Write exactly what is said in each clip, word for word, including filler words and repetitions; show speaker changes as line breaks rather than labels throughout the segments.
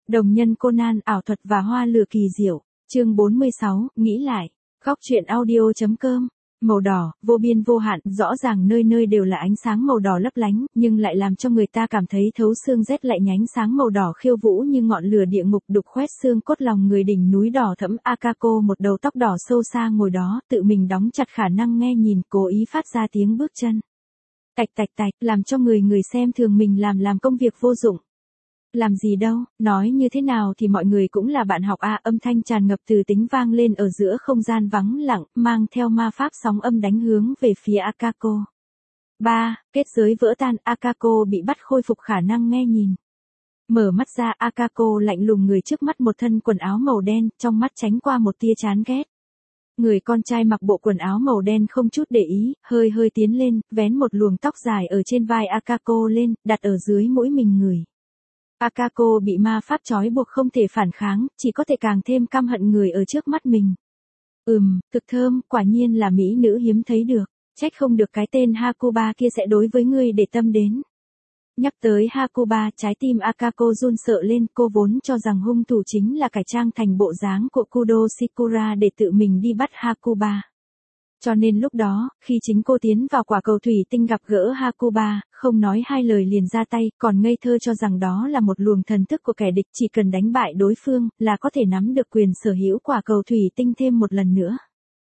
Đồng nhân Conan, ảo thuật và hoa lửa kỳ diệu. Chương bốn mươi sáu, nghĩ lại. Góc truyện audio.com. Màu đỏ, vô biên vô hạn, rõ ràng nơi nơi đều là ánh sáng màu đỏ lấp lánh, nhưng lại làm cho người ta cảm thấy thấu xương rét lạnh. Nhánh sáng màu đỏ khiêu vũ như ngọn lửa địa ngục đục khoét xương cốt lòng người. Đỉnh núi đỏ thẫm, Akako một đầu tóc đỏ sâu xa ngồi đó, tự mình đóng chặt khả năng nghe nhìn, cố ý phát ra tiếng bước chân. Tạch tạch tạch, làm cho người người xem thường mình làm làm công việc vô dụng. Làm gì đâu, nói như thế nào thì mọi người cũng là bạn học a. Âm thanh tràn ngập từ tính vang lên ở giữa không gian vắng lặng, mang theo ma pháp sóng âm đánh hướng về phía Akako. ba. Kết giới vỡ tan, Akako bị bắt khôi phục khả năng nghe nhìn. Mở mắt ra, Akako lạnh lùng người trước mắt một thân quần áo màu đen, trong mắt tránh qua một tia chán ghét. Người con trai mặc bộ quần áo màu đen không chút để ý, hơi hơi tiến lên, vén một luồng tóc dài ở trên vai Akako lên, đặt ở dưới mũi mình người. Akako bị ma pháp trói buộc không thể phản kháng, chỉ có thể càng thêm căm hận người ở trước mắt mình. Ừm, thực thơm, quả nhiên là mỹ nữ hiếm thấy được, trách không được cái tên Hakuba kia sẽ đối với ngươi để tâm đến. Nhắc tới Hakuba, trái tim Akako run sợ lên, cô vốn cho rằng hung thủ chính là cải trang thành bộ dáng của Kudo Shikura để tự mình đi bắt Hakuba. Cho nên lúc đó, khi chính cô tiến vào quả cầu thủy tinh gặp gỡ Hakuba, không nói hai lời liền ra tay, còn ngây thơ cho rằng đó là một luồng thần thức của kẻ địch, chỉ cần đánh bại đối phương, là có thể nắm được quyền sở hữu quả cầu thủy tinh thêm một lần nữa.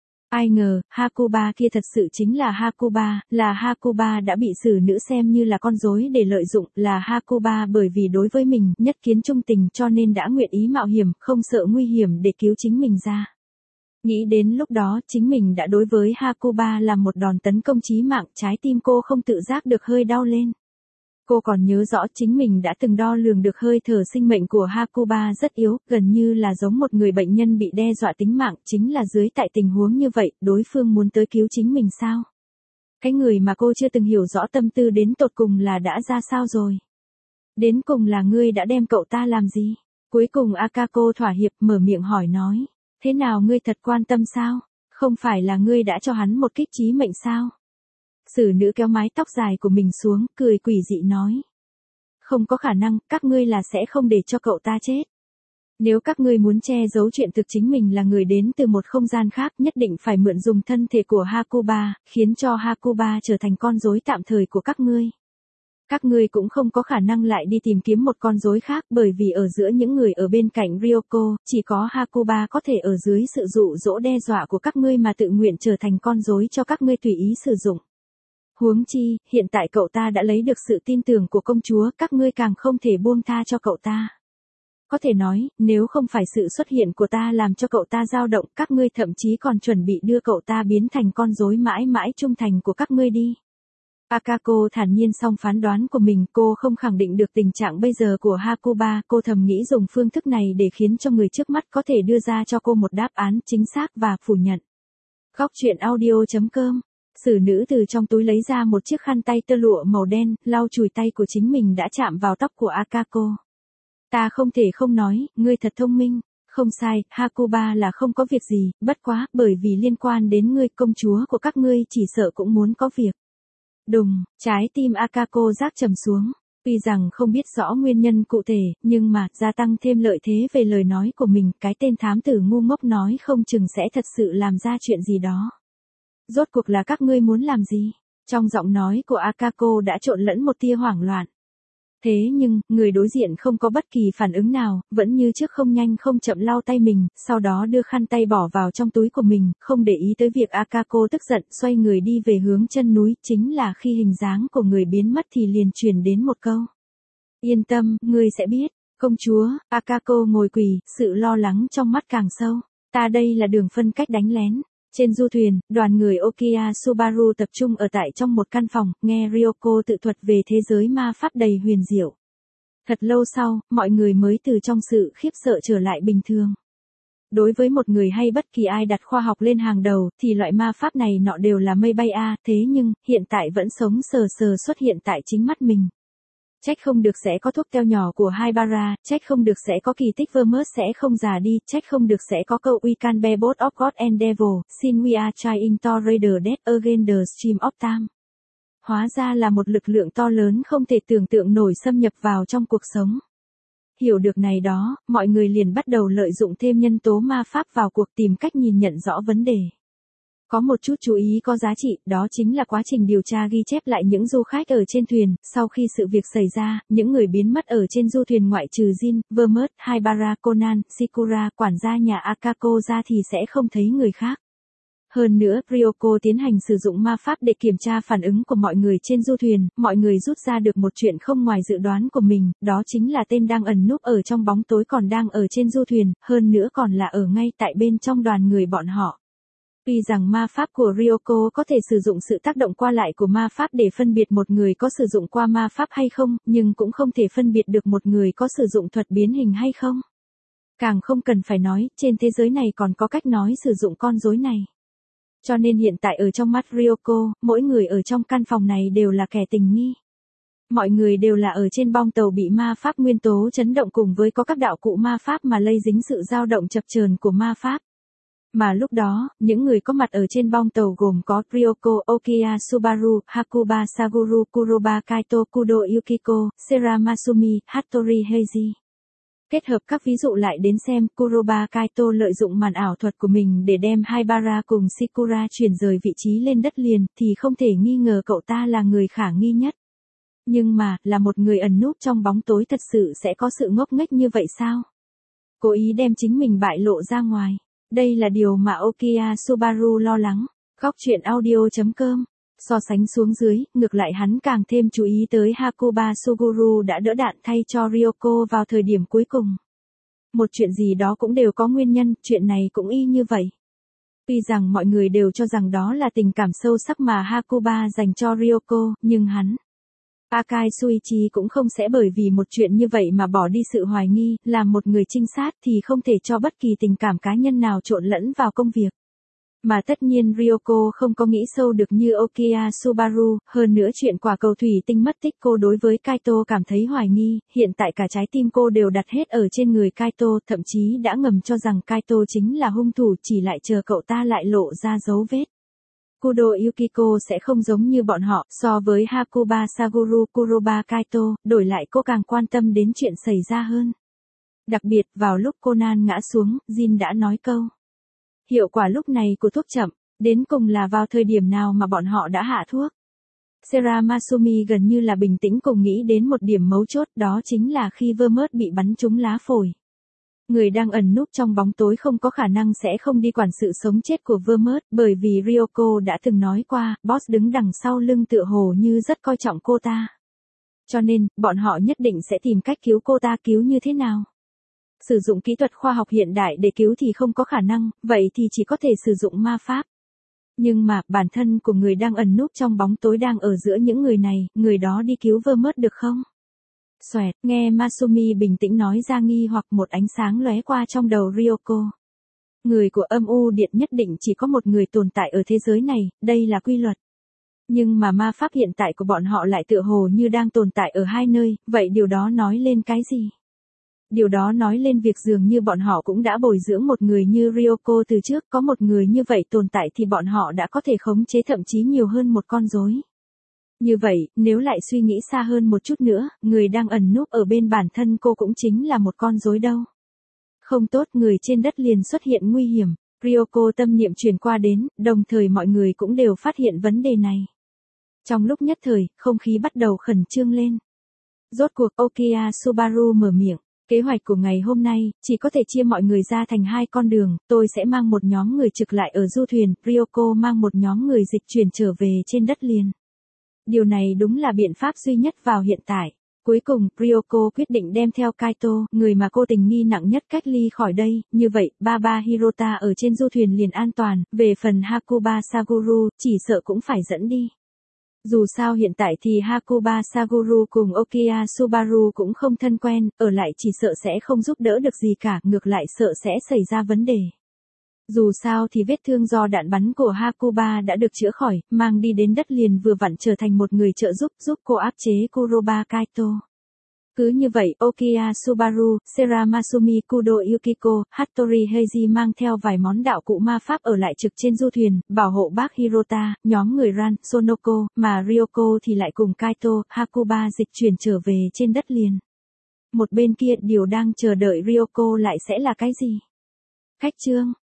Ai ngờ, Hakuba kia thật sự chính là Hakuba, là Hakuba đã bị xử nữ xem như là con rối để lợi dụng, là Hakuba bởi vì đối với mình nhất kiến trung tình cho nên đã nguyện ý mạo hiểm, không sợ nguy hiểm để cứu chính mình ra. Nghĩ đến lúc đó chính mình đã đối với Hakuba làm một đòn tấn công chí mạng, trái tim cô không tự giác được hơi đau lên. Cô còn nhớ rõ chính mình đã từng đo lường được hơi thở sinh mệnh của Hakuba rất yếu, gần như là giống một người bệnh nhân bị đe dọa tính mạng, chính là dưới tại tình huống như vậy, đối phương muốn tới cứu chính mình sao? Cái người mà cô chưa từng hiểu rõ tâm tư đến tột cùng là đã ra sao rồi? Đến cùng là ngươi đã đem cậu ta làm gì? Cuối cùng Akako thỏa hiệp mở miệng hỏi nói. Thế nào ngươi thật quan tâm sao? Không phải là ngươi đã cho hắn một kích chí mệnh sao? Sử nữ kéo mái tóc dài của mình xuống, cười quỷ dị nói. Không có khả năng, các ngươi là sẽ không để cho cậu ta chết. Nếu các ngươi muốn che giấu chuyện thực chính mình là người đến từ một không gian khác, nhất định phải mượn dùng thân thể của Hakuba, khiến cho Hakuba trở thành con rối tạm thời của các ngươi. Các ngươi cũng không có khả năng lại đi tìm kiếm một con rối khác, bởi vì ở giữa những người ở bên cạnh Ryoko, chỉ có Hakuba có thể ở dưới sự dụ dỗ đe dọa của các ngươi mà tự nguyện trở thành con rối cho các ngươi tùy ý sử dụng. Huống chi, hiện tại cậu ta đã lấy được sự tin tưởng của công chúa, các ngươi càng không thể buông tha cho cậu ta. Có thể nói, nếu không phải sự xuất hiện của ta làm cho cậu ta dao động, các ngươi thậm chí còn chuẩn bị đưa cậu ta biến thành con rối mãi mãi trung thành của các ngươi đi. Akako thản nhiên xong phán đoán của mình, cô không khẳng định được tình trạng bây giờ của Hakuba, cô thầm nghĩ dùng phương thức này để khiến cho người trước mắt có thể đưa ra cho cô một đáp án chính xác và phủ nhận. Góc truyện audio.com. Sử nữ từ trong túi lấy ra một chiếc khăn tay tơ lụa màu đen, lau chùi tay của chính mình đã chạm vào tóc của Akako. Ta không thể không nói, ngươi thật thông minh. Không sai, Hakuba là không có việc gì, bất quá, bởi vì liên quan đến ngươi, công chúa của các ngươi chỉ sợ cũng muốn có việc. Đùng, trái tim Akako rác trầm xuống. Tuy rằng không biết rõ nguyên nhân cụ thể, nhưng mà, gia tăng thêm lợi thế về lời nói của mình, cái tên thám tử ngu ngốc nói không chừng sẽ thật sự làm ra chuyện gì đó. Rốt cuộc là các ngươi muốn làm gì? Trong giọng nói của Akako đã trộn lẫn một tia hoảng loạn. Thế nhưng, người đối diện không có bất kỳ phản ứng nào, vẫn như trước không nhanh không chậm lau tay mình, sau đó đưa khăn tay bỏ vào trong túi của mình, không để ý tới việc Akako tức giận, xoay người đi về hướng chân núi, chính là khi hình dáng của người biến mất thì liền truyền đến một câu. Yên tâm, ngươi sẽ biết, công chúa. Akako ngồi quỳ, sự lo lắng trong mắt càng sâu. Ta đây là đường phân cách đánh lén. Trên du thuyền, đoàn người Okia Subaru tập trung ở tại trong một căn phòng, nghe Ryoko tự thuật về thế giới ma pháp đầy huyền diệu. Thật lâu sau, mọi người mới từ trong sự khiếp sợ trở lại bình thường. Đối với một người hay bất kỳ ai đặt khoa học lên hàng đầu, thì loại ma pháp này nọ đều là mây bay a, thế nhưng, hiện tại vẫn sống sờ sờ xuất hiện tại chính mắt mình. Trách không được sẽ có thuốc teo nhỏ của Haibara, trách không được sẽ có kỳ tích Vermus sẽ không già đi, trách không được sẽ có câu We can bear both of God and Devil, sin we are trying to raider death against the stream of time. Hóa ra là một lực lượng to lớn không thể tưởng tượng nổi xâm nhập vào trong cuộc sống. Hiểu được này đó, mọi người liền bắt đầu lợi dụng thêm nhân tố ma pháp vào cuộc tìm cách nhìn nhận rõ vấn đề. Có một chút chú ý có giá trị, đó chính là quá trình điều tra ghi chép lại những du khách ở trên thuyền, sau khi sự việc xảy ra, những người biến mất ở trên du thuyền ngoại trừ Jin, Vermouth, Haibara, Conan, Sakura, quản gia nhà Akako ra thì sẽ không thấy người khác. Hơn nữa, Ryoko tiến hành sử dụng ma pháp để kiểm tra phản ứng của mọi người trên du thuyền, mọi người rút ra được một chuyện không ngoài dự đoán của mình, đó chính là tên đang ẩn núp ở trong bóng tối còn đang ở trên du thuyền, hơn nữa còn là ở ngay tại bên trong đoàn người bọn họ. Tuy rằng ma pháp của Ryoko có thể sử dụng sự tác động qua lại của ma pháp để phân biệt một người có sử dụng qua ma pháp hay không, nhưng cũng không thể phân biệt được một người có sử dụng thuật biến hình hay không. Càng không cần phải nói, trên thế giới này còn có cách nói sử dụng con rối này. Cho nên hiện tại ở trong mắt Ryoko, mỗi người ở trong căn phòng này đều là kẻ tình nghi. Mọi người đều là ở trên bong tàu bị ma pháp nguyên tố chấn động cùng với có các đạo cụ ma pháp mà lây dính sự dao động chập chờn của ma pháp. Mà lúc đó, những người có mặt ở trên bong tàu gồm có Ryoko, Okiya Subaru, Hakuba Saguru, Kuroba Kaito, Kudo Yukiko, Sera Masumi, Hattori Heiji. Kết hợp các ví dụ lại đến xem, Kuroba Kaito lợi dụng màn ảo thuật của mình để đem Haibara cùng Sakura chuyển rời vị trí lên đất liền, thì không thể nghi ngờ cậu ta là người khả nghi nhất. Nhưng mà, là một người ẩn núp trong bóng tối thật sự sẽ có sự ngốc nghếch như vậy sao? Cố ý đem chính mình bại lộ ra ngoài. Đây là điều mà Okiya Subaru lo lắng. Góc truyện audio chấm com. So sánh xuống dưới, ngược lại hắn càng thêm chú ý tới Hakuba Suguru đã đỡ đạn thay cho Ryoko vào thời điểm cuối cùng. Một chuyện gì đó cũng đều có nguyên nhân, chuyện này cũng y như vậy. Tuy rằng mọi người đều cho rằng đó là tình cảm sâu sắc mà Hakuba dành cho Ryoko, nhưng hắn, Akai Suichi cũng không sẽ bởi vì một chuyện như vậy mà bỏ đi sự hoài nghi, làm một người trinh sát thì không thể cho bất kỳ tình cảm cá nhân nào trộn lẫn vào công việc. Mà tất nhiên Ryoko không có nghĩ sâu được như Okiya Subaru, hơn nữa chuyện quả cầu thủy tinh mất tích cô đối với Kaito cảm thấy hoài nghi, hiện tại cả trái tim cô đều đặt hết ở trên người Kaito, thậm chí đã ngầm cho rằng Kaito chính là hung thủ chỉ lại chờ cậu ta lại lộ ra dấu vết. Kudo Yukiko sẽ không giống như bọn họ, so với Hakuba Saguru Kuroba Kaito, đổi lại cô càng quan tâm đến chuyện xảy ra hơn. Đặc biệt, vào lúc Conan ngã xuống, Jin đã nói câu. Hiệu quả lúc này của thuốc chậm, đến cùng là vào thời điểm nào mà bọn họ đã hạ thuốc. Sera Masumi gần như là bình tĩnh cùng nghĩ đến một điểm mấu chốt, đó chính là khi Vermouth bị bắn trúng lá phổi. Người đang ẩn núp trong bóng tối không có khả năng sẽ không đi quản sự sống chết của Vermouth, bởi vì Ryoko đã từng nói qua, boss đứng đằng sau lưng tựa hồ như rất coi trọng cô ta. Cho nên, bọn họ nhất định sẽ tìm cách cứu cô ta, cứu như thế nào. Sử dụng kỹ thuật khoa học hiện đại để cứu thì không có khả năng, vậy thì chỉ có thể sử dụng ma pháp. Nhưng mà, bản thân của người đang ẩn núp trong bóng tối đang ở giữa những người này, người đó đi cứu Vermouth được không? Xoẹt, nghe Masumi bình tĩnh nói ra nghi hoặc một ánh sáng lóe qua trong đầu Ryoko. Người của âm u điện nhất định chỉ có một người tồn tại ở thế giới này, đây là quy luật. Nhưng mà ma pháp hiện tại của bọn họ lại tựa hồ như đang tồn tại ở hai nơi, vậy điều đó nói lên cái gì? Điều đó nói lên việc dường như bọn họ cũng đã bồi dưỡng một người như Ryoko từ trước, có một người như vậy tồn tại thì bọn họ đã có thể khống chế thậm chí nhiều hơn một con rối. Như vậy, nếu lại suy nghĩ xa hơn một chút nữa, người đang ẩn núp ở bên bản thân cô cũng chính là một con rối đâu. Không tốt, người trên đất liền xuất hiện nguy hiểm, Ryoko tâm niệm truyền qua đến, đồng thời mọi người cũng đều phát hiện vấn đề này. Trong lúc nhất thời, không khí bắt đầu khẩn trương lên. Rốt cuộc Okiya Subaru mở miệng. Kế hoạch của ngày hôm nay, chỉ có thể chia mọi người ra thành hai con đường, tôi sẽ mang một nhóm người trực lại ở du thuyền, Ryoko mang một nhóm người dịch chuyển trở về trên đất liền. Điều này đúng là biện pháp duy nhất vào hiện tại. Cuối cùng, Ryoko quyết định đem theo Kaito, người mà cô tình nghi nặng nhất cách ly khỏi đây, như vậy, Baba Hirota ở trên du thuyền liền an toàn, về phần Hakuba Saguru, chỉ sợ cũng phải dẫn đi. Dù sao hiện tại thì Hakuba Saguru cùng Okiya Subaru cũng không thân quen, ở lại chỉ sợ sẽ không giúp đỡ được gì cả, ngược lại sợ sẽ xảy ra vấn đề. Dù sao thì vết thương do đạn bắn của Hakuba đã được chữa khỏi, mang đi đến đất liền vừa vặn trở thành một người trợ giúp, giúp cô áp chế Kuroba Kaito. Cứ như vậy, Okiya Subaru, Sera Masumi, Kudo Yukiko, Hattori Heiji mang theo vài món đạo cụ ma pháp ở lại trực trên du thuyền, bảo hộ bác Hirota, nhóm người Ran, Sonoko, mà Ryoko thì lại cùng Kaito, Hakuba dịch chuyển trở về trên đất liền. Một bên kia điều đang chờ đợi Ryoko lại sẽ là cái gì? Khách trương,